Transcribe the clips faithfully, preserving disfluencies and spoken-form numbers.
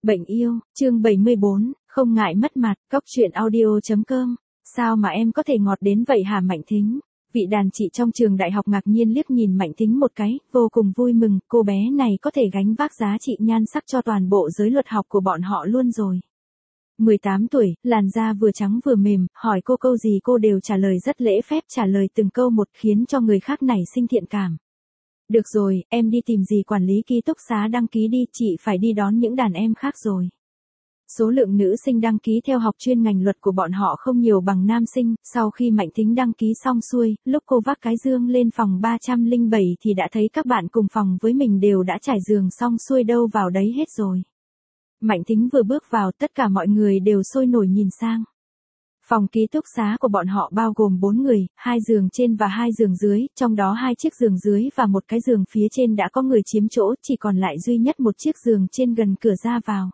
Bệnh yêu, chương bảy mươi bốn, không ngại mất mặt, cóc truyện audio chấm com. Sao mà em có thể ngọt đến vậy hả Mạnh Thính? Vị đàn chị trong trường đại học ngạc nhiên liếc nhìn Mạnh Thính một cái, vô cùng vui mừng, cô bé này có thể gánh vác giá trị nhan sắc cho toàn bộ giới luật học của bọn họ luôn rồi. mười tám tuổi, làn da vừa trắng vừa mềm, hỏi cô câu gì cô đều trả lời rất lễ phép, trả lời từng câu một khiến cho người khác nảy sinh thiện cảm. Được rồi, em đi tìm dì quản lý ký túc xá đăng ký đi, chị phải đi đón những đàn em khác rồi. Số lượng nữ sinh đăng ký theo học chuyên ngành luật của bọn họ không nhiều bằng nam sinh, sau khi Mạnh Thính đăng ký xong xuôi, lúc cô vác cái giường lên phòng ba trăm lẻ bảy thì đã thấy các bạn cùng phòng với mình đều đã trải giường xong xuôi đâu vào đấy hết rồi. Mạnh Thính vừa bước vào, tất cả mọi người đều sôi nổi nhìn sang. Phòng ký túc xá của bọn họ bao gồm bốn người, hai giường trên và hai giường dưới, trong đó hai chiếc giường dưới và một cái giường phía trên đã có người chiếm chỗ, chỉ còn lại duy nhất một chiếc giường trên gần cửa ra vào.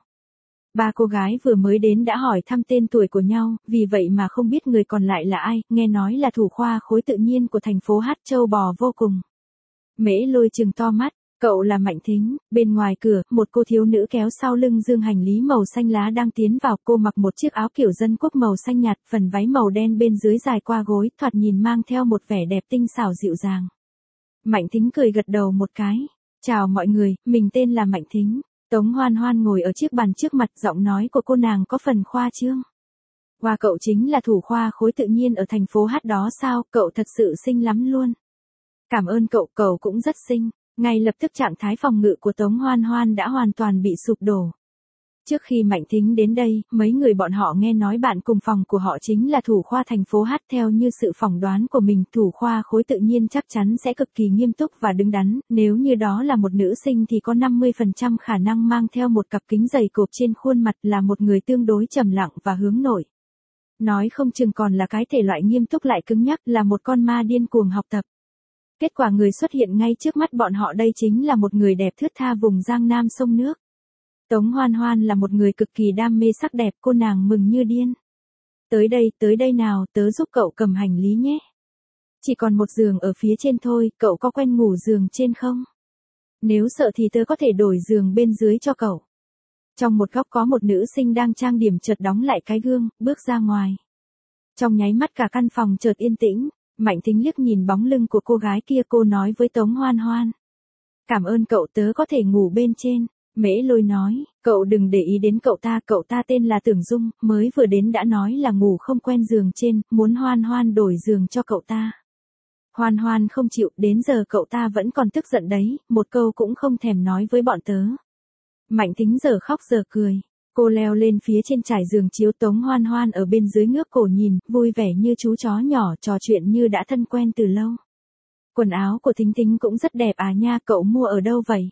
Ba cô gái vừa mới đến đã hỏi thăm tên tuổi của nhau, vì vậy mà không biết người còn lại là ai, nghe nói là thủ khoa khối tự nhiên của thành phố Hát Châu Bò vô cùng. Mễ Lôi trừng to mắt. Cậu là Mạnh Thính, bên ngoài cửa, một cô thiếu nữ kéo sau lưng dương hành lý màu xanh lá đang tiến vào, cô mặc một chiếc áo kiểu dân quốc màu xanh nhạt, phần váy màu đen bên dưới dài qua gối, thoạt nhìn mang theo một vẻ đẹp tinh xảo dịu dàng. Mạnh Thính cười gật đầu một cái. Chào mọi người, mình tên là Mạnh Thính. Tống Hoan Hoan ngồi ở chiếc bàn trước mặt, giọng nói của cô nàng có phần khoa trương. Wow, cậu chính là thủ khoa khối tự nhiên ở thành phố Hát đó sao, cậu thật sự xinh lắm luôn. Cảm ơn cậu, cậu cũng rất xinh. Ngay lập tức trạng thái phòng ngự của Tống Hoan Hoan đã hoàn toàn bị sụp đổ. Trước khi Mạnh Thính đến đây, mấy người bọn họ nghe nói bạn cùng phòng của họ chính là thủ khoa thành phố Hát. Theo như sự phỏng đoán của mình, thủ khoa khối tự nhiên chắc chắn sẽ cực kỳ nghiêm túc và đứng đắn, nếu như đó là một nữ sinh thì có năm mươi phần trăm khả năng mang theo một cặp kính dày cộp trên khuôn mặt, là một người tương đối trầm lặng và hướng nội. Nói không chừng còn là cái thể loại nghiêm túc lại cứng nhắc, là một con ma điên cuồng học tập. Kết quả người xuất hiện ngay trước mắt bọn họ đây chính là một người đẹp thướt tha vùng Giang Nam sông nước. Tống Hoan Hoan là một người cực kỳ đam mê sắc đẹp, cô nàng mừng như điên. Tới đây, tới đây nào, tớ giúp cậu cầm hành lý nhé. Chỉ còn một giường ở phía trên thôi, cậu có quen ngủ giường trên không? Nếu sợ thì tớ có thể đổi giường bên dưới cho cậu. Trong một góc có một nữ sinh đang trang điểm chợt đóng lại cái gương, bước ra ngoài. Trong nháy mắt cả căn phòng chợt yên tĩnh. Mạnh Thính liếc nhìn bóng lưng của cô gái kia, cô nói với Tống Hoan Hoan. Cảm ơn cậu, tớ có thể ngủ bên trên. Mễ Lôi nói, cậu đừng để ý đến cậu ta, cậu ta tên là Tưởng Dung, mới vừa đến đã nói là ngủ không quen giường trên, muốn Hoan Hoan đổi giường cho cậu ta. Hoan Hoan không chịu, đến giờ cậu ta vẫn còn tức giận đấy, một câu cũng không thèm nói với bọn tớ. Mạnh Thính giờ khóc giờ cười. Cô leo lên phía trên trải giường chiếu, Tống Hoan Hoan ở bên dưới ngước cổ nhìn, vui vẻ như chú chó nhỏ, trò chuyện như đã thân quen từ lâu. Quần áo của Thính Thính cũng rất đẹp à nha, cậu mua ở đâu vậy?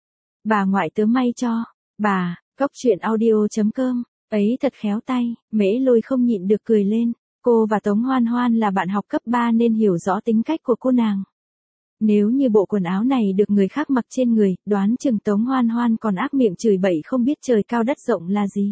Bà ngoại tớ may cho. Bà, cóc truyện audio chấm com, ấy thật khéo tay. Mễ Lôi không nhịn được cười lên. Cô và Tống Hoan Hoan là bạn học cấp ba nên hiểu rõ tính cách của cô nàng. Nếu như bộ quần áo này được người khác mặc trên người, đoán chừng Tống Hoan Hoan còn ác miệng chửi bậy không biết trời cao đất rộng là gì.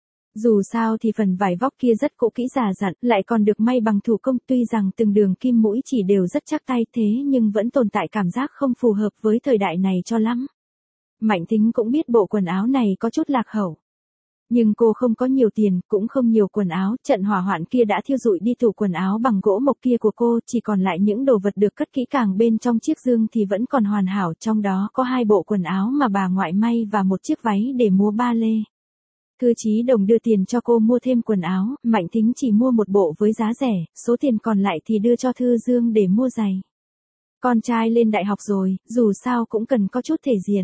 Dù sao thì phần vải vóc kia rất cũ kỹ già dặn, lại còn được may bằng thủ công, tuy rằng từng đường kim mũi chỉ đều rất chắc tay thế nhưng vẫn tồn tại cảm giác không phù hợp với thời đại này cho lắm. Mạnh Thính cũng biết bộ quần áo này có chút lạc hậu. Nhưng cô không có nhiều tiền, cũng không nhiều quần áo, trận hỏa hoạn kia đã thiêu rụi đi tủ quần áo bằng gỗ mộc kia của cô, chỉ còn lại những đồ vật được cất kỹ càng bên trong chiếc giường thì vẫn còn hoàn hảo, trong đó có hai bộ quần áo mà bà ngoại may và một chiếc váy để mua ba lê. Thư Chí Đồng đưa tiền cho cô mua thêm quần áo, Mạnh Thính chỉ mua một bộ với giá rẻ, số tiền còn lại thì đưa cho Thư Dương để mua giày. Con trai lên đại học rồi, dù sao cũng cần có chút thể diện.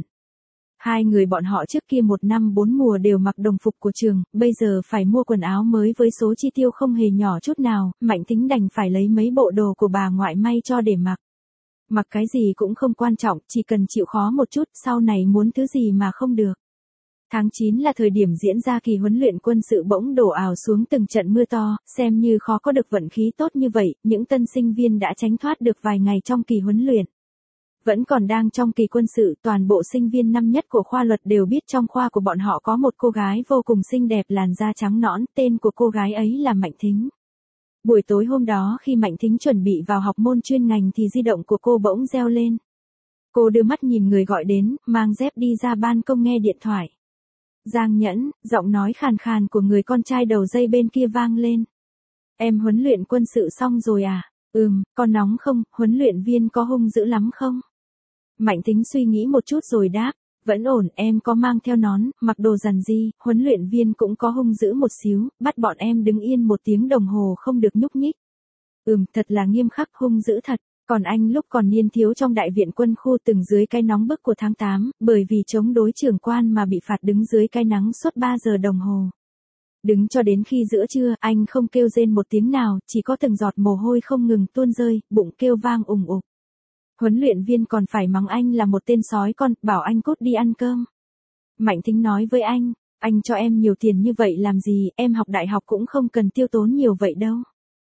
Hai người bọn họ trước kia một năm bốn mùa đều mặc đồng phục của trường, bây giờ phải mua quần áo mới với số chi tiêu không hề nhỏ chút nào, Mạnh Thính đành phải lấy mấy bộ đồ của bà ngoại may cho để mặc. Mặc cái gì cũng không quan trọng, chỉ cần chịu khó một chút, sau này muốn thứ gì mà không được. Tháng chín là thời điểm diễn ra kỳ huấn luyện quân sự, bỗng đổ ào xuống từng trận mưa to, xem như khó có được vận khí tốt như vậy, những tân sinh viên đã tránh thoát được vài ngày trong kỳ huấn luyện. Vẫn còn đang trong kỳ quân sự, toàn bộ sinh viên năm nhất của khoa luật đều biết trong khoa của bọn họ có một cô gái vô cùng xinh đẹp, làn da trắng nõn, tên của cô gái ấy là Mạnh Thính. Buổi tối hôm đó khi Mạnh Thính chuẩn bị vào học môn chuyên ngành thì di động của cô bỗng reo lên. Cô đưa mắt nhìn người gọi đến, mang dép đi ra ban công nghe điện thoại. Giang Nhẫn, giọng nói khàn khàn của người con trai đầu dây bên kia vang lên. Em huấn luyện quân sự xong rồi à? Ừm, có nóng không, huấn luyện viên có hung dữ lắm không? Mạnh Thính suy nghĩ một chút rồi đáp, vẫn ổn, em có mang theo nón, mặc đồ rằn di, huấn luyện viên cũng có hung dữ một xíu, bắt bọn em đứng yên một tiếng đồng hồ không được nhúc nhích. Ừm, thật là nghiêm khắc, hung dữ thật. Còn anh lúc còn niên thiếu trong đại viện quân khu từng dưới cái nóng bức của tháng tám, bởi vì chống đối trưởng quan mà bị phạt đứng dưới cái nắng suốt ba giờ đồng hồ. Đứng cho đến khi giữa trưa, anh không kêu rên một tiếng nào, chỉ có từng giọt mồ hôi không ngừng tuôn rơi, bụng kêu vang ùng ục. Huấn luyện viên còn phải mắng anh là một tên sói con, bảo anh cút đi ăn cơm. Mạnh Thính nói với anh, anh cho em nhiều tiền như vậy làm gì, em học đại học cũng không cần tiêu tốn nhiều vậy đâu.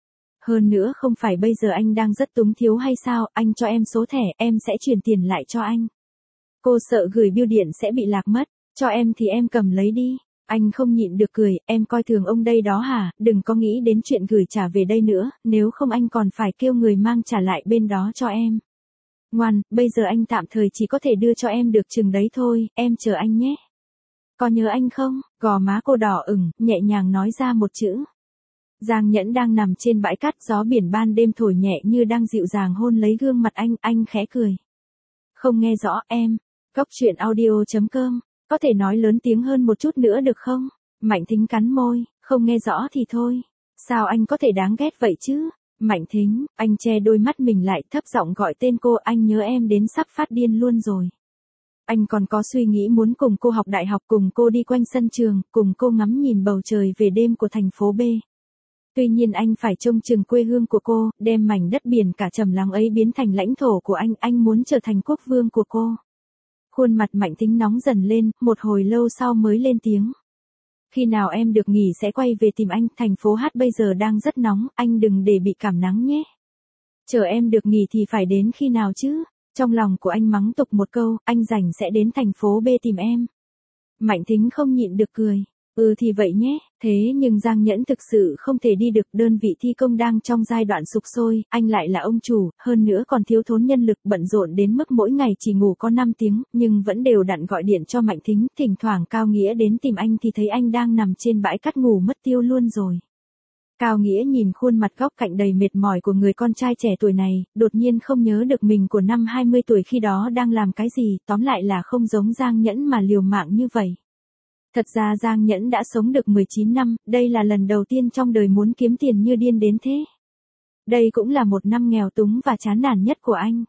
Hơn nữa không phải bây giờ anh đang rất túng thiếu hay sao, anh cho em số thẻ, em sẽ chuyển tiền lại cho anh. Cô sợ gửi bưu điện sẽ bị lạc mất, cho em thì em cầm lấy đi. Anh không nhịn được cười, em coi thường ông đây đó hả, đừng có nghĩ đến chuyện gửi trả về đây nữa, nếu không anh còn phải kêu người mang trả lại bên đó cho em. Ngoan, bây giờ anh tạm thời chỉ có thể đưa cho em được chừng đấy thôi, em chờ anh nhé. Có nhớ anh không? Gò má cô đỏ ửng, nhẹ nhàng nói ra một chữ. Giang Nhẫn đang nằm trên bãi cát, gió biển ban đêm thổi nhẹ như đang dịu dàng hôn lấy gương mặt anh, anh khẽ cười. Không nghe rõ em. Cốc truyện audio chấm com, có thể nói lớn tiếng hơn một chút nữa được không? Mạnh Thính cắn môi, không nghe rõ thì thôi. Sao anh có thể đáng ghét vậy chứ? Mạnh Thính, anh che đôi mắt mình lại, thấp giọng gọi tên cô, anh nhớ em đến sắp phát điên luôn rồi. Anh còn có suy nghĩ muốn cùng cô học đại học, cùng cô đi quanh sân trường, cùng cô ngắm nhìn bầu trời về đêm của thành phố B. Tuy nhiên anh phải trông chừng quê hương của cô, đem mảnh đất biển cả trầm lắng ấy biến thành lãnh thổ của anh, anh muốn trở thành quốc vương của cô. Khuôn mặt Mạnh Thính nóng dần lên, một hồi lâu sau mới lên tiếng. Khi nào em được nghỉ sẽ quay về tìm anh, thành phố H bây giờ đang rất nóng, anh đừng để bị cảm nắng nhé. Chờ em được nghỉ thì phải đến khi nào chứ? Trong lòng của anh mắng tục một câu, anh rảnh sẽ đến thành phố B tìm em. Mạnh Thính không nhịn được cười. Ừ thì vậy nhé, thế nhưng Giang Nhẫn thực sự không thể đi được, đơn vị thi công đang trong giai đoạn sục sôi, anh lại là ông chủ, hơn nữa còn thiếu thốn nhân lực, bận rộn đến mức mỗi ngày chỉ ngủ có năm tiếng, nhưng vẫn đều đặn gọi điện cho Mạnh Thính, thỉnh thoảng Cao Nghĩa đến tìm anh thì thấy anh đang nằm trên bãi cát ngủ mất tiêu luôn rồi. Cao Nghĩa nhìn khuôn mặt góc cạnh đầy mệt mỏi của người con trai trẻ tuổi này, đột nhiên không nhớ được mình của năm hai mươi tuổi khi đó đang làm cái gì, tóm lại là không giống Giang Nhẫn mà liều mạng như vậy. Thật ra Giang Nhẫn đã sống được mười chín năm, đây là lần đầu tiên trong đời muốn kiếm tiền như điên đến thế. Đây cũng là một năm nghèo túng và chán nản nhất của anh.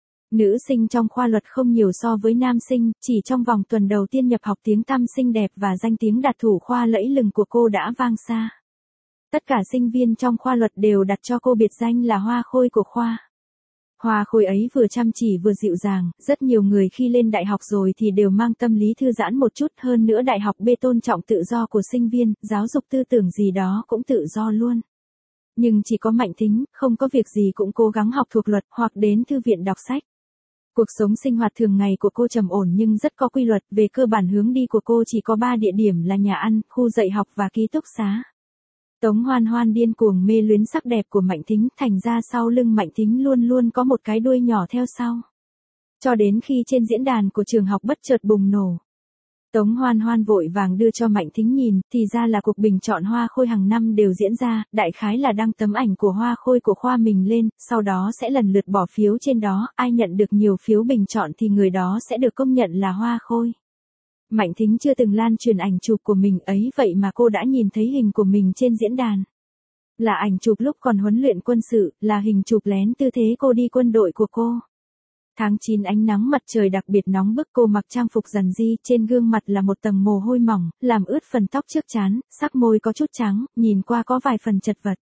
Nữ sinh trong khoa luật không nhiều so với nam sinh, chỉ trong vòng tuần đầu tiên nhập học tiếng tăm xinh đẹp và danh tiếng đạt thủ khoa lẫy lừng của cô đã vang xa. Tất cả sinh viên trong khoa luật đều đặt cho cô biệt danh là hoa khôi của khoa. Hoa khôi ấy vừa chăm chỉ vừa dịu dàng, rất nhiều người khi lên đại học rồi thì đều mang tâm lý thư giãn một chút, hơn nữa đại học B tôn trọng tự do của sinh viên, giáo dục tư tưởng gì đó cũng tự do luôn. Nhưng chỉ có Mạnh Thính, không có việc gì cũng cố gắng học thuộc luật hoặc đến thư viện đọc sách. Cuộc sống sinh hoạt thường ngày của cô trầm ổn nhưng rất có quy luật, về cơ bản hướng đi của cô chỉ có ba địa điểm là nhà ăn, khu dạy học và ký túc xá. Tống Hoan Hoan điên cuồng mê luyến sắc đẹp của Mạnh Thính, thành ra sau lưng Mạnh Thính luôn luôn có một cái đuôi nhỏ theo sau. Cho đến khi trên diễn đàn của trường học bất chợt bùng nổ. Tống Hoan Hoan vội vàng đưa cho Mạnh Thính nhìn, thì ra là cuộc bình chọn hoa khôi hàng năm đều diễn ra, đại khái là đăng tấm ảnh của hoa khôi của khoa mình lên, sau đó sẽ lần lượt bỏ phiếu trên đó, ai nhận được nhiều phiếu bình chọn thì người đó sẽ được công nhận là hoa khôi. Mạnh Thính chưa từng lan truyền ảnh chụp của mình ấy vậy mà cô đã nhìn thấy hình của mình trên diễn đàn. Là ảnh chụp lúc còn huấn luyện quân sự, là hình chụp lén tư thế cô đi quân đội của cô. Tháng chín ánh nắng mặt trời đặc biệt nóng bức, cô mặc trang phục rằn ri, trên gương mặt là một tầng mồ hôi mỏng, làm ướt phần tóc trước trán, sắc môi có chút trắng, nhìn qua có vài phần chật vật.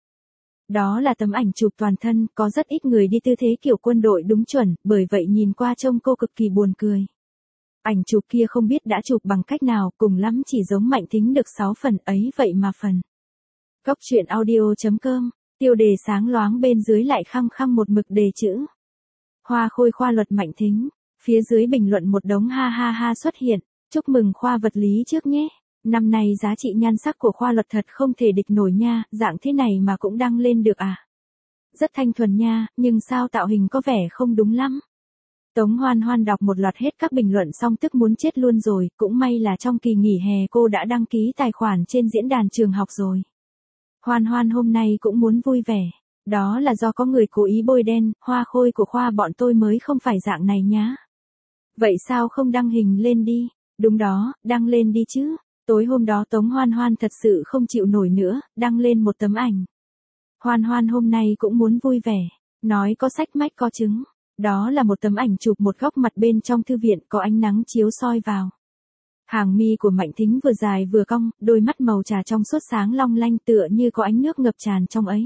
Đó là tấm ảnh chụp toàn thân, có rất ít người đi tư thế kiểu quân đội đúng chuẩn, bởi vậy nhìn qua trông cô cực kỳ buồn cười. Ảnh chụp kia không biết đã chụp bằng cách nào, cùng lắm chỉ giống Mạnh Thính được sáu phần ấy vậy mà phần. Cốc truyện audio chấm com, tiêu đề sáng loáng bên dưới lại khăng khăng một mực đề chữ. Hoa khôi khoa luật Mạnh Thính, phía dưới bình luận một đống ha ha ha xuất hiện, chúc mừng khoa vật lý trước nhé. Năm nay giá trị nhan sắc của khoa luật thật không thể địch nổi nha, dạng thế này mà cũng đăng lên được à. Rất thanh thuần nha, nhưng sao tạo hình có vẻ không đúng lắm. Tống Hoan Hoan đọc một loạt hết các bình luận xong tức muốn chết luôn rồi, cũng may là trong kỳ nghỉ hè cô đã đăng ký tài khoản trên diễn đàn trường học rồi. Hoan Hoan hôm nay cũng muốn vui vẻ. Đó là do có người cố ý bôi đen, Hoa Khôi của khoa bọn tôi mới không phải dạng này nhá. Vậy sao không đăng hình lên đi? Đúng đó, đăng lên đi chứ. Tối hôm đó Tống Hoan Hoan thật sự không chịu nổi nữa, đăng lên một tấm ảnh. Hoan Hoan hôm nay cũng muốn vui vẻ, nói có sách mách có chứng. Đó là một tấm ảnh chụp một góc mặt bên trong thư viện có ánh nắng chiếu soi vào. Hàng mi của Mạnh Thính vừa dài vừa cong, đôi mắt màu trà trong suốt sáng long lanh tựa như có ánh nước ngập tràn trong ấy.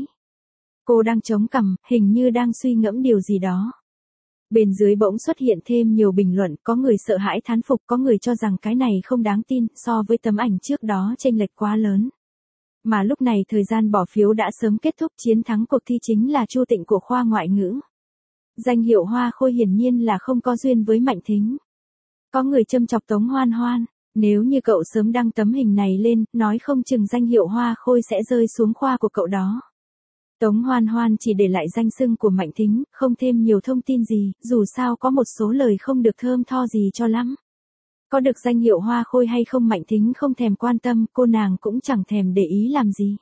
Cô đang chống cằm, hình như đang suy ngẫm điều gì đó. Bên dưới bỗng xuất hiện thêm nhiều bình luận, có người sợ hãi thán phục, có người cho rằng cái này không đáng tin, so với tấm ảnh trước đó chênh lệch quá lớn. Mà lúc này thời gian bỏ phiếu đã sớm kết thúc, chiến thắng cuộc thi chính là Chu Tịnh của khoa ngoại ngữ. Danh hiệu Hoa Khôi hiển nhiên là không có duyên với Mạnh Thính. Có người châm chọc Tống Hoan Hoan, nếu như cậu sớm đăng tấm hình này lên, nói không chừng danh hiệu Hoa Khôi sẽ rơi xuống khoa của cậu đó. Tống Hoan Hoan chỉ để lại danh xưng của Mạnh Thính, không thêm nhiều thông tin gì, dù sao có một số lời không được thơm tho gì cho lắm. Có được danh hiệu Hoa Khôi hay không Mạnh Thính không thèm quan tâm, cô nàng cũng chẳng thèm để ý làm gì.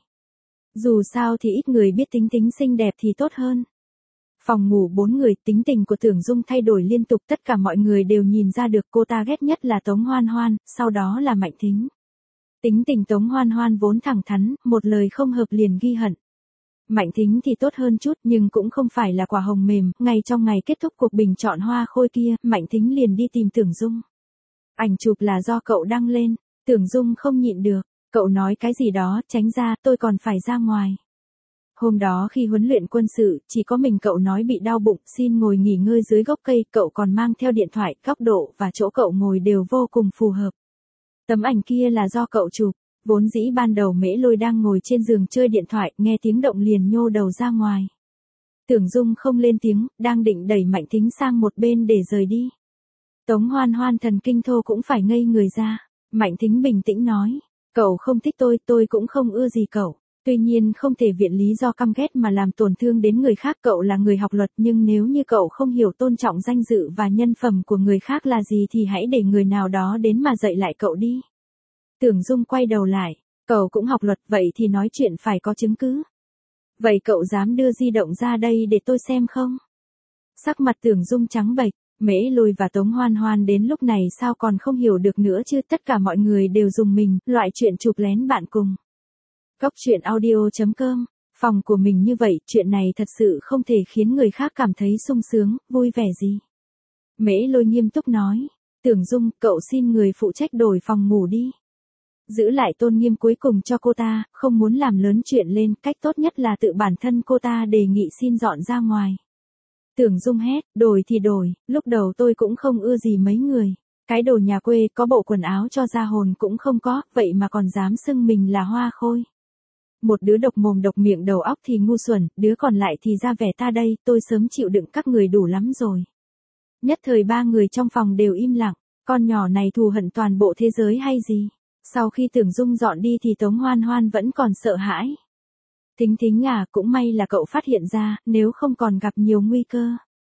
Dù sao thì ít người biết Tính Tính xinh đẹp thì tốt hơn. Phòng ngủ bốn người, tính tình của Tưởng Dung thay đổi liên tục, tất cả mọi người đều nhìn ra được cô ta ghét nhất là Tống Hoan Hoan, sau đó là Mạnh Thính. Tính tình Tống Hoan Hoan vốn thẳng thắn, một lời không hợp liền ghi hận. Mạnh Thính thì tốt hơn chút nhưng cũng không phải là quả hồng mềm, ngay trong ngày kết thúc cuộc bình chọn Hoa Khôi kia, Mạnh Thính liền đi tìm Tưởng Dung. Ảnh chụp là do cậu đăng lên, Tưởng Dung không nhịn được, cậu nói cái gì đó, tránh ra, tôi còn phải ra ngoài. Hôm đó khi huấn luyện quân sự, chỉ có mình cậu nói bị đau bụng, xin ngồi nghỉ ngơi dưới gốc cây, cậu còn mang theo điện thoại, góc độ và chỗ cậu ngồi đều vô cùng phù hợp. Tấm ảnh kia là do cậu chụp, vốn dĩ ban đầu Mễ Lôi đang ngồi trên giường chơi điện thoại, nghe tiếng động liền nhô đầu ra ngoài. Tưởng Dung không lên tiếng, đang định đẩy Mạnh Thính sang một bên để rời đi. Tống Hoan Hoan thần kinh thô cũng phải ngây người ra. Mạnh Thính bình tĩnh nói, cậu không thích tôi, tôi cũng không ưa gì cậu. Tuy nhiên không thể viện lý do căm ghét mà làm tổn thương đến người khác, cậu là người học luật nhưng nếu như cậu không hiểu tôn trọng danh dự và nhân phẩm của người khác là gì thì hãy để người nào đó đến mà dạy lại cậu đi. Tưởng Dung quay đầu lại, cậu cũng học luật vậy thì nói chuyện phải có chứng cứ. Vậy cậu dám đưa di động ra đây để tôi xem không? Sắc mặt Tưởng Dung trắng bệch, Mễ Lôi và Tống Hoan Hoan đến lúc này sao còn không hiểu được nữa chứ, tất cả mọi người đều dùng mình, loại chuyện chụp lén bạn cùng. Cốc truyện audio chấm com, phòng của mình như vậy, chuyện này thật sự không thể khiến người khác cảm thấy sung sướng, vui vẻ gì. Mễ Lôi nghiêm túc nói, Tưởng Dung, cậu xin người phụ trách đổi phòng ngủ đi. Giữ lại tôn nghiêm cuối cùng cho cô ta, không muốn làm lớn chuyện lên, cách tốt nhất là tự bản thân cô ta đề nghị xin dọn ra ngoài. Tưởng Dung hét, đổi thì đổi, lúc đầu tôi cũng không ưa gì mấy người. Cái đồ nhà quê có bộ quần áo cho ra hồn cũng không có, vậy mà còn dám xưng mình là Hoa Khôi. Một đứa độc mồm độc miệng đầu óc thì ngu xuẩn, đứa còn lại thì ra vẻ ta đây, tôi sớm chịu đựng các người đủ lắm rồi. Nhất thời ba người trong phòng đều im lặng, con nhỏ này thù hận toàn bộ thế giới hay gì? Sau khi Tưởng Dung dọn đi thì Tống Hoan Hoan vẫn còn sợ hãi. Thính Thính à, cũng may là cậu phát hiện ra, nếu không còn gặp nhiều nguy cơ.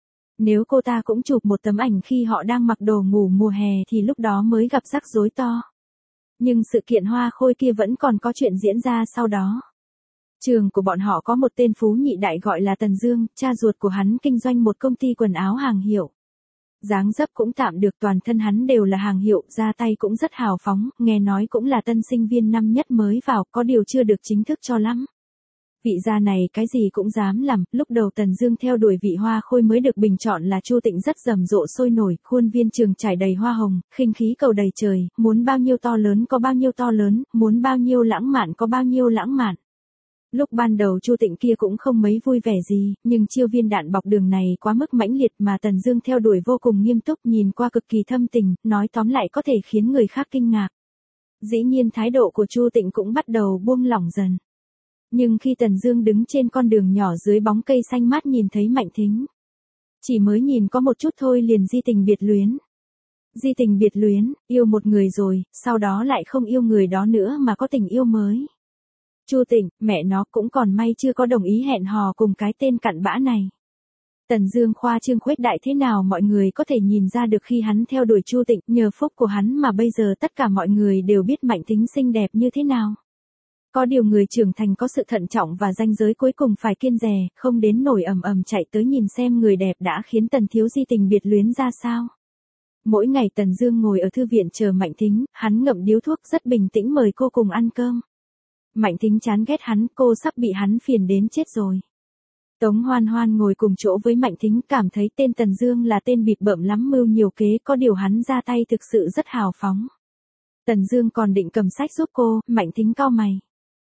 Nếu cô ta cũng chụp một tấm ảnh khi họ đang mặc đồ ngủ mùa hè thì lúc đó mới gặp rắc rối to. Nhưng sự kiện Hoa Khôi kia vẫn còn có chuyện diễn ra sau đó. Trường của bọn họ có một tên phú nhị đại gọi là Tần Dương, cha ruột của hắn kinh doanh một công ty quần áo hàng hiệu. Dáng dấp cũng tạm được, toàn thân hắn đều là hàng hiệu, ra tay cũng rất hào phóng, nghe nói cũng là tân sinh viên năm nhất mới vào, có điều chưa được chính thức cho lắm. Vị gia này cái gì cũng dám làm, lúc đầu Tần Dương theo đuổi vị Hoa Khôi mới được bình chọn là Chu Tịnh rất rầm rộ sôi nổi, khuôn viên trường trải đầy hoa hồng, khinh khí cầu đầy trời, muốn bao nhiêu to lớn có bao nhiêu to lớn, muốn bao nhiêu lãng mạn có bao nhiêu lãng mạn. Lúc ban đầu Chu Tịnh kia cũng không mấy vui vẻ gì, nhưng chiêu viên đạn bọc đường này quá mức mãnh liệt mà Tần Dương theo đuổi vô cùng nghiêm túc, nhìn qua cực kỳ thâm tình, nói tóm lại có thể khiến người khác kinh ngạc. Dĩ nhiên thái độ của Chu Tịnh cũng bắt đầu buông lỏng dần. Nhưng khi Tần Dương đứng trên con đường nhỏ dưới bóng cây xanh mát nhìn thấy Mạnh Thính, chỉ mới nhìn có một chút thôi liền di tình biệt luyến. Di tình biệt luyến, yêu một người rồi, sau đó lại không yêu người đó nữa mà có tình yêu mới. Chu Tịnh, mẹ nó cũng còn may chưa có đồng ý hẹn hò cùng cái tên cặn bã này. Tần Dương khoa trương khuếch đại thế nào mọi người có thể nhìn ra được khi hắn theo đuổi Chu Tịnh, nhờ phúc của hắn mà bây giờ tất cả mọi người đều biết Mạnh Thính xinh đẹp như thế nào. Có điều người trưởng thành có sự thận trọng và ranh giới cuối cùng phải kiêng dè, không đến nổi ầm ầm chạy tới nhìn xem người đẹp đã khiến Tần thiếu di tình biệt luyến ra sao. Mỗi ngày Tần Dương ngồi ở thư viện chờ Mạnh Thính, hắn ngậm điếu thuốc rất bình tĩnh mời cô cùng ăn cơm. Mạnh Thính chán ghét hắn, cô sắp bị hắn phiền đến chết rồi. Tống Hoan Hoan ngồi cùng chỗ với Mạnh Thính, cảm thấy tên Tần Dương là tên bịp bợm lắm mưu nhiều kế, có điều hắn ra tay thực sự rất hào phóng. Tần Dương còn định cầm sách giúp cô, Mạnh Thính cau mày.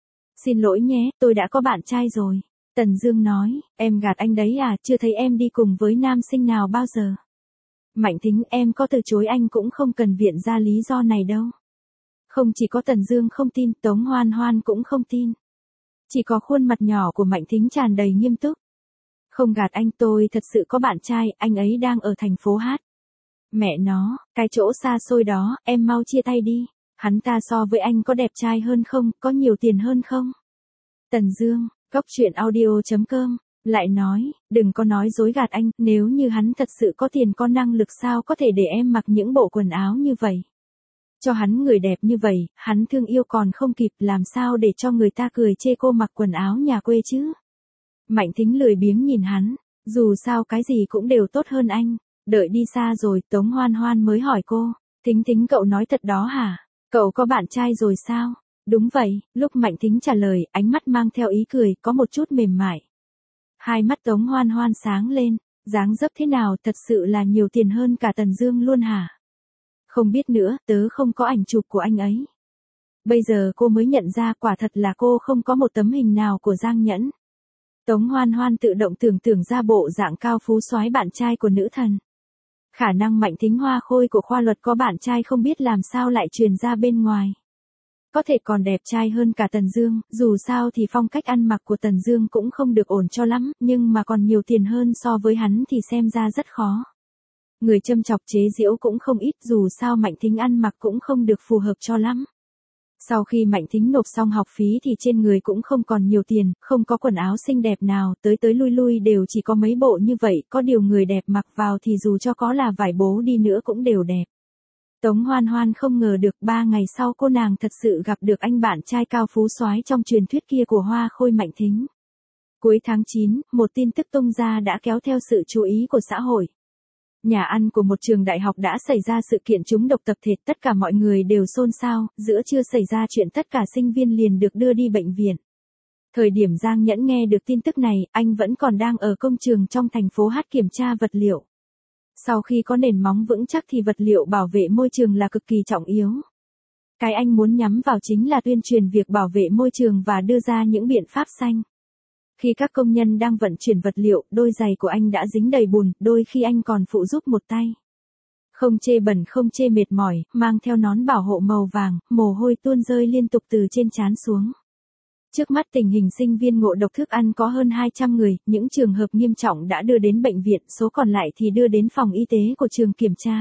Xin lỗi nhé, tôi đã có bạn trai rồi. Tần Dương nói, em gạt anh đấy à, chưa thấy em đi cùng với nam sinh nào bao giờ. Mạnh Thính, em có từ chối anh cũng không cần viện ra lý do này đâu. Không chỉ có Tần Dương không tin, Tống Hoan Hoan cũng không tin. Chỉ có khuôn mặt nhỏ của Mạnh Thính tràn đầy nghiêm túc. Không gạt anh, tôi thật sự có bạn trai, anh ấy đang ở thành phố Hát. Mẹ nó, cái chỗ xa xôi đó, em mau chia tay đi. Hắn ta so với anh có đẹp trai hơn không, có nhiều tiền hơn không? Tần Dương, Cốc Truyện Audio chấm com, lại nói, đừng có nói dối gạt anh, nếu như hắn thật sự có tiền có năng lực sao có thể để em mặc những bộ quần áo như vậy. Cho hắn người đẹp như vậy, hắn thương yêu còn không kịp, làm sao để cho người ta cười chê cô mặc quần áo nhà quê chứ? Mạnh Thính lười biếng nhìn hắn, dù sao cái gì cũng đều tốt hơn anh. Đợi đi xa rồi, Tống Hoan Hoan mới hỏi cô, Thính Thính cậu nói thật đó hả? Cậu có bạn trai rồi sao? Đúng vậy, lúc Mạnh Thính trả lời, ánh mắt mang theo ý cười, có một chút mềm mại. Hai mắt Tống Hoan Hoan sáng lên, dáng dấp thế nào, thật sự là nhiều tiền hơn cả Tần Dương luôn hả? Không biết nữa, tớ không có ảnh chụp của anh ấy. Bây giờ cô mới nhận ra quả thật là cô không có một tấm hình nào của Giang Nhẫn. Tống Hoan Hoan tự động tưởng tượng ra bộ dạng cao phú soái bạn trai của nữ thần. Khả năng Mạnh Thính hoa khôi của khoa luật có bạn trai không biết làm sao lại truyền ra bên ngoài. Có thể còn đẹp trai hơn cả Tần Dương, dù sao thì phong cách ăn mặc của Tần Dương cũng không được ổn cho lắm, nhưng mà còn nhiều tiền hơn so với hắn thì xem ra rất khó. Người châm chọc chế giễu cũng không ít, dù sao Mạnh Thính ăn mặc cũng không được phù hợp cho lắm. Sau khi Mạnh Thính nộp xong học phí thì trên người cũng không còn nhiều tiền, không có quần áo xinh đẹp nào, tới tới lui lui đều chỉ có mấy bộ như vậy, có điều người đẹp mặc vào thì dù cho có là vải bố đi nữa cũng đều đẹp. Tống Hoan Hoan không ngờ được ba ngày sau cô nàng thật sự gặp được anh bạn trai cao phú soái trong truyền thuyết kia của hoa khôi Mạnh Thính. Cuối tháng chín, một tin tức tung ra đã kéo theo sự chú ý của xã hội. Nhà ăn của một trường đại học đã xảy ra sự kiện trúng độc tập thể, tất cả mọi người đều xôn xao, giữa trưa xảy ra chuyện tất cả sinh viên liền được đưa đi bệnh viện. Thời điểm Giang Nhẫn nghe được tin tức này, anh vẫn còn đang ở công trường trong thành phố Hát kiểm tra vật liệu. Sau khi có nền móng vững chắc thì vật liệu bảo vệ môi trường là cực kỳ trọng yếu. Cái anh muốn nhắm vào chính là tuyên truyền việc bảo vệ môi trường và đưa ra những biện pháp xanh. Khi các công nhân đang vận chuyển vật liệu, đôi giày của anh đã dính đầy bùn, đôi khi anh còn phụ giúp một tay. Không chê bẩn không chê mệt mỏi, mang theo nón bảo hộ màu vàng, mồ hôi tuôn rơi liên tục từ trên trán xuống. Trước mắt tình hình sinh viên ngộ độc thức ăn có hơn hai trăm người, những trường hợp nghiêm trọng đã đưa đến bệnh viện, số còn lại thì đưa đến phòng y tế của trường kiểm tra.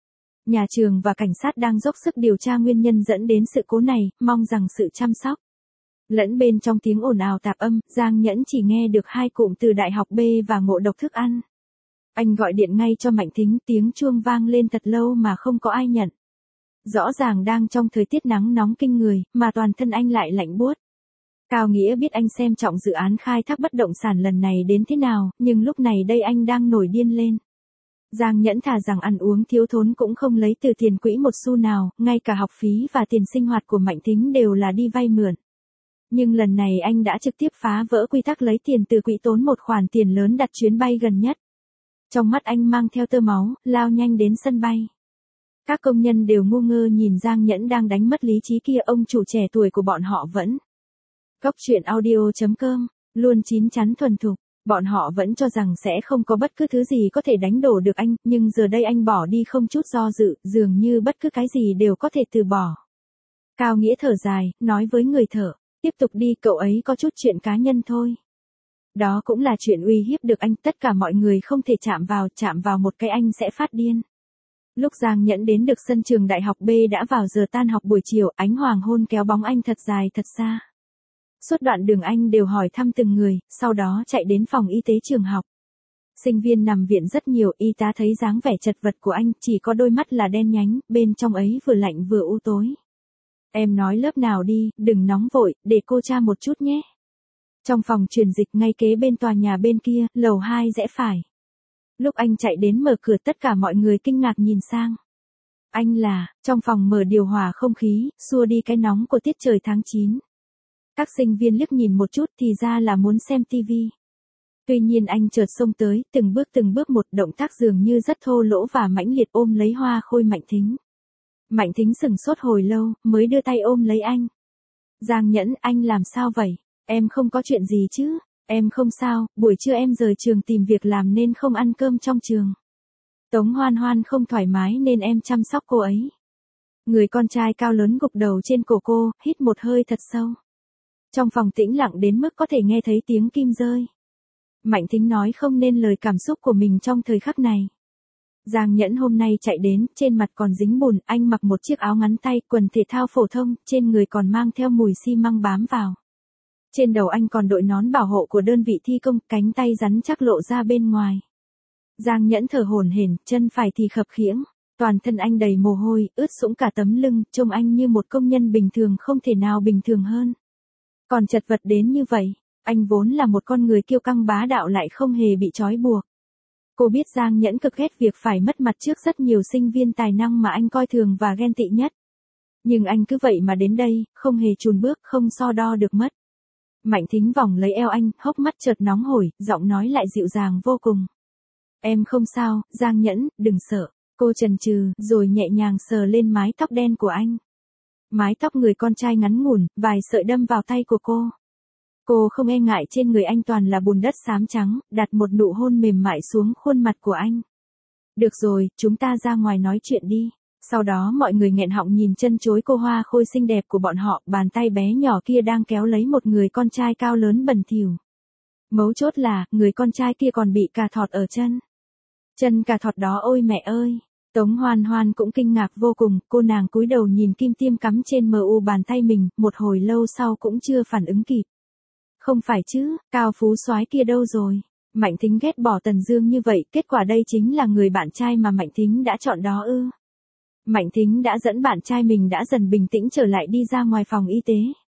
Nhà trường và cảnh sát đang dốc sức điều tra nguyên nhân dẫn đến sự cố này, mong rằng sự chăm sóc. Lẫn bên trong tiếng ồn ào tạp âm, Giang Nhẫn chỉ nghe được hai cụm từ đại học B và ngộ độc thức ăn. Anh gọi điện ngay cho Mạnh Thính, tiếng chuông vang lên thật lâu mà không có ai nhận. Rõ ràng đang trong thời tiết nắng nóng kinh người, mà toàn thân anh lại lạnh buốt. Cao Nghĩa biết anh xem trọng dự án khai thác bất động sản lần này đến thế nào, nhưng lúc này đây anh đang nổi điên lên. Giang Nhẫn thà rằng ăn uống thiếu thốn cũng không lấy từ tiền quỹ một xu nào, ngay cả học phí và tiền sinh hoạt của Mạnh Thính đều là đi vay mượn. Nhưng lần này anh đã trực tiếp phá vỡ quy tắc lấy tiền từ quỹ, tốn một khoản tiền lớn đặt chuyến bay gần nhất. Trong mắt anh mang theo tơ máu, lao nhanh đến sân bay. Các công nhân đều ngu ngơ nhìn Giang Nhẫn đang đánh mất lý trí kia, ông chủ trẻ tuổi của bọn họ vẫn. Cốc Truyện Audio chấm com, luôn chín chắn thuần thục, bọn họ vẫn cho rằng sẽ không có bất cứ thứ gì có thể đánh đổ được anh, nhưng giờ đây anh bỏ đi không chút do dự, dường như bất cứ cái gì đều có thể từ bỏ. Cao Nghĩa thở dài, nói với người thợ, tiếp tục đi, cậu ấy có chút chuyện cá nhân thôi. Đó cũng là chuyện uy hiếp được anh, tất cả mọi người không thể chạm vào, chạm vào một cái anh sẽ phát điên. Lúc Giang Nhẫn đến được sân trường đại học B đã vào giờ tan học buổi chiều, ánh hoàng hôn kéo bóng anh thật dài thật xa. Suốt đoạn đường anh đều hỏi thăm từng người, sau đó chạy đến phòng y tế trường học. Sinh viên nằm viện rất nhiều, y tá thấy dáng vẻ chật vật của anh, chỉ có đôi mắt là đen nhánh, bên trong ấy vừa lạnh vừa u tối. Em nói lớp nào đi, đừng nóng vội, để cô tra một chút nhé. Trong phòng truyền dịch ngay kế bên tòa nhà bên kia, lầu hai rẽ phải. Lúc anh chạy đến mở cửa tất cả mọi người kinh ngạc nhìn sang. Anh là, trong phòng mở điều hòa không khí, xua đi cái nóng của tiết trời tháng chín. Các sinh viên liếc nhìn một chút thì ra là muốn xem tivi. Tuy nhiên anh chợt xông tới, từng bước từng bước một động tác dường như rất thô lỗ và mãnh liệt ôm lấy Hoa Khôi Mạnh Thính. Mạnh Thính sững sốt hồi lâu, mới đưa tay ôm lấy anh. Giang Nhẫn, anh làm sao vậy? Em không có chuyện gì chứ? Em không sao, buổi trưa em rời trường tìm việc làm nên không ăn cơm trong trường. Tống Hoan Hoan không thoải mái nên em chăm sóc cô ấy. Người con trai cao lớn gục đầu trên cổ cô, hít một hơi thật sâu. Trong phòng tĩnh lặng đến mức có thể nghe thấy tiếng kim rơi. Mạnh Thính nói không nên lời cảm xúc của mình trong thời khắc này. Giang Nhẫn hôm nay chạy đến, trên mặt còn dính bùn, anh mặc một chiếc áo ngắn tay, quần thể thao phổ thông, trên người còn mang theo mùi xi măng bám vào. Trên đầu anh còn đội nón bảo hộ của đơn vị thi công, cánh tay rắn chắc lộ ra bên ngoài. Giang Nhẫn thở hổn hển, chân phải thì khập khiễng, toàn thân anh đầy mồ hôi, ướt sũng cả tấm lưng, trông anh như một công nhân bình thường không thể nào bình thường hơn. Còn chật vật đến như vậy, anh vốn là một con người kiêu căng bá đạo lại không hề bị trói buộc. Cô biết Giang Nhẫn cực ghét việc phải mất mặt trước rất nhiều sinh viên tài năng mà anh coi thường và ghen tị nhất. Nhưng anh cứ vậy mà đến đây, không hề chùn bước, không so đo được mất. Mạnh Thính vòng lấy eo anh, hốc mắt chợt nóng hổi, giọng nói lại dịu dàng vô cùng. Em không sao, Giang Nhẫn, đừng sợ. Cô chần chừ, rồi nhẹ nhàng sờ lên mái tóc đen của anh. Mái tóc người con trai ngắn ngủn, vài sợi đâm vào tay của cô. Cô không e ngại trên người anh toàn là bùn đất xám trắng, đặt một nụ hôn mềm mại xuống khuôn mặt của anh. Được rồi, chúng ta ra ngoài nói chuyện đi. Sau đó mọi người nghẹn họng nhìn chân chối cô Hoa Khôi xinh đẹp của bọn họ, bàn tay bé nhỏ kia đang kéo lấy một người con trai cao lớn bẩn thỉu. Mấu chốt là, người con trai kia còn bị cà thọt ở chân. Chân cà thọt đó ôi mẹ ơi! Tống Hoan Hoan cũng kinh ngạc vô cùng, cô nàng cúi đầu nhìn kim tiêm cắm trên mờ u bàn tay mình, một hồi lâu sau cũng chưa phản ứng kịp. Không phải chứ, cao phú soái kia đâu rồi? Mạnh Thính ghét bỏ Tần Dương như vậy, kết quả đây chính là người bạn trai mà Mạnh Thính đã chọn đó ư? Mạnh Thính đã dẫn bạn trai mình đã dần bình tĩnh trở lại đi ra ngoài phòng y tế.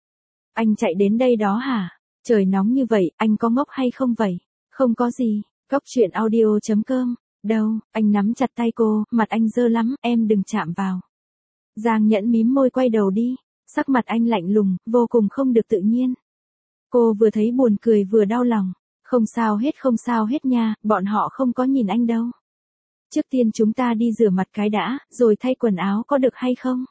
Anh chạy đến đây đó hả? Trời nóng như vậy, anh có ngốc hay không vậy? Không có gì, Cốc truyện audio chấm com. Đâu, anh nắm chặt tay cô, mặt anh dơ lắm, em đừng chạm vào. Giang Nhẫn mím môi quay đầu đi, sắc mặt anh lạnh lùng, vô cùng không được tự nhiên. Cô vừa thấy buồn cười vừa đau lòng. Không sao hết không sao hết nha, bọn họ không có nhìn anh đâu. Trước tiên chúng ta đi rửa mặt cái đã, rồi thay quần áo có được hay không?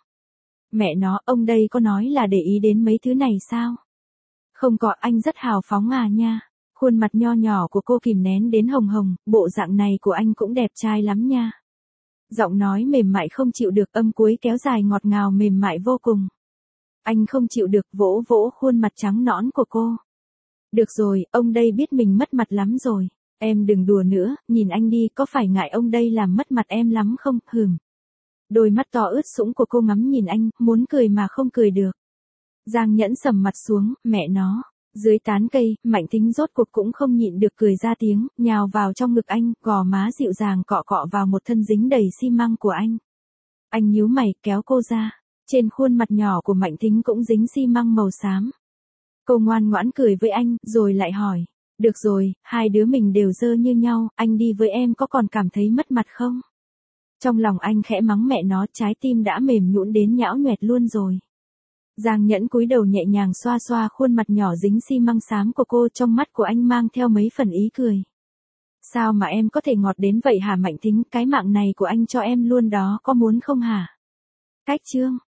Mẹ nó, ông đây có nói là để ý đến mấy thứ này sao? Không có, anh rất hào phóng à nha. Khuôn mặt nho nhỏ của cô kìm nén đến hồng hồng, bộ dạng này của anh cũng đẹp trai lắm nha. Giọng nói mềm mại không chịu được, âm cuối kéo dài ngọt ngào mềm mại vô cùng. Anh không chịu được, vỗ vỗ khuôn mặt trắng nõn của cô. Được rồi, ông đây biết mình mất mặt lắm rồi. Em đừng đùa nữa, nhìn anh đi, có phải ngại ông đây làm mất mặt em lắm không? Hừm. Đôi mắt to ướt sũng của cô ngắm nhìn anh, muốn cười mà không cười được. Giang Nhẫn sầm mặt xuống, mẹ nó. Dưới tán cây, Mạnh Thính rốt cuộc cũng không nhịn được cười ra tiếng, nhào vào trong ngực anh, gò má dịu dàng cọ cọ vào một thân dính đầy xi măng của anh. Anh nhíu mày, kéo cô ra. Trên khuôn mặt nhỏ của Mạnh Thính cũng dính xi măng màu xám. Cô ngoan ngoãn cười với anh, rồi lại hỏi. Được rồi, hai đứa mình đều dơ như nhau, anh đi với em có còn cảm thấy mất mặt không? Trong lòng anh khẽ mắng mẹ nó, trái tim đã mềm nhũn đến nhão nhoẹt luôn rồi. Giang Nhẫn cúi đầu nhẹ nhàng xoa xoa khuôn mặt nhỏ dính xi măng xám của cô, trong mắt của anh mang theo mấy phần ý cười. Sao mà em có thể ngọt đến vậy hả Mạnh Thính, cái mạng này của anh cho em luôn đó, có muốn không hả? Cách chương